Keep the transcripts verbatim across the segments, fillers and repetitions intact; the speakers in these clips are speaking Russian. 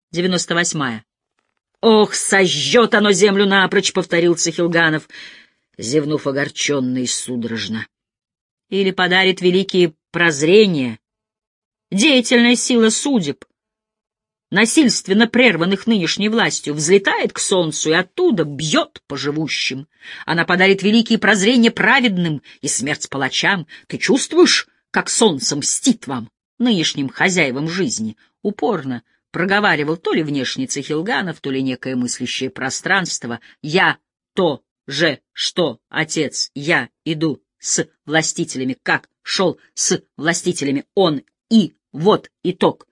девяносто восьмая. «Ох, сожжет оно землю напрочь», — повторил Цихилганов, зевнув огорченно и судорожно. «Или подарит великие прозрения, деятельная сила судеб, насильственно прерванных нынешней властью, взлетает к солнцу и оттуда бьет по живущим. Она подарит великие прозрения праведным и смерть палачам. Ты чувствуешь, как солнце мстит вам, нынешним хозяевам жизни?» Упорно проговаривал то ли внешний Цихилганов, то ли некое мыслящее пространство. «Я то же, что отец, я иду с властителями, как шел с властителями он, и вот итог».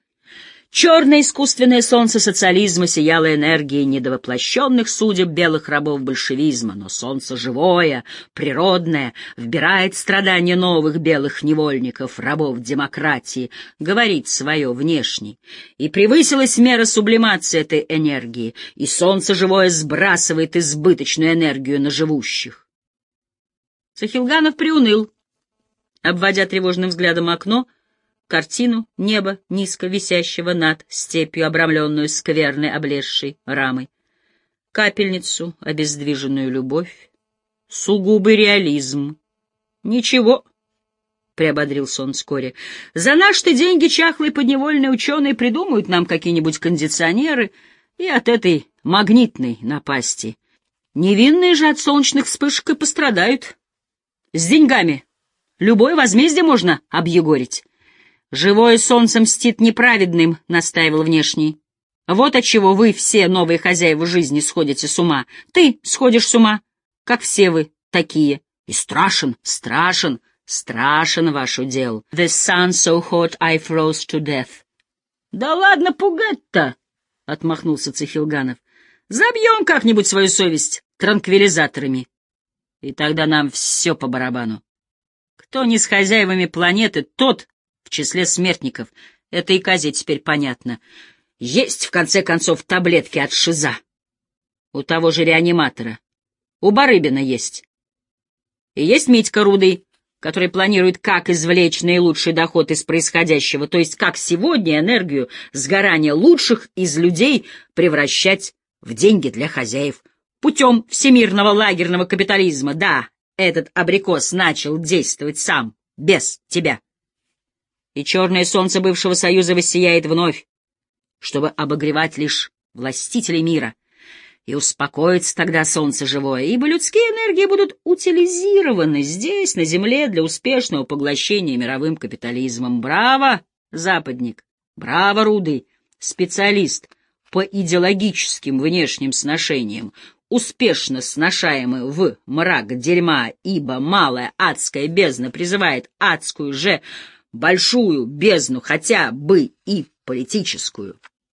Черное искусственное солнце социализма сияло энергией недовоплощенных судеб белых рабов большевизма, но солнце живое, природное, вбирает страдания новых белых невольников, рабов демократии, говорит свое внешне. И превысилась мера сублимации этой энергии, и солнце живое сбрасывает избыточную энергию на живущих. Цихилганов приуныл, обводя тревожным взглядом окно, картину неба, низко висящего над степью, обрамленную скверной облезшей рамой, капельницу, обездвиженную любовь, сугубый реализм. «Ничего», — приободрился он вскоре, — «за наши деньги чахлые подневольные ученые придумают нам какие-нибудь кондиционеры и от этой магнитной напасти. Невинные же от солнечных вспышек и пострадают. С деньгами любое возмездие можно объегорить». «Живое солнце мстит неправедным», — настаивал внешний. «Вот отчего вы все, новые хозяева жизни, сходите с ума. Ты сходишь с ума, как все вы такие. И страшен, страшен, страшен ваш удел. The sun so hot I froze to death». «Да ладно пугать-то», — отмахнулся Цихилганов. «Забьем как-нибудь свою совесть транквилизаторами. И тогда нам все по барабану. Кто не с хозяевами планеты, тот в числе смертников. Это и Казе теперь понятно. Есть, в конце концов, таблетки от шиза. У того же реаниматора. У Барыбина есть. И есть Митька Рудый, который планирует, как извлечь наилучший доход из происходящего, то есть как сегодня энергию сгорания лучших из людей превращать в деньги для хозяев. Путем всемирного лагерного капитализма. Да, этот абрикос начал действовать сам, без тебя. И черное солнце бывшего Союза воссияет вновь, чтобы обогревать лишь властителей мира. И успокоится тогда солнце живое, ибо людские энергии будут утилизированы здесь, на земле, для успешного поглощения мировым капитализмом. Браво, западник! Браво, Рудый! Специалист по идеологическим внешним сношениям, успешно сношаемый в мрак дерьма, ибо малая адская бездна призывает адскую же большую бездну, хотя бы и политическую.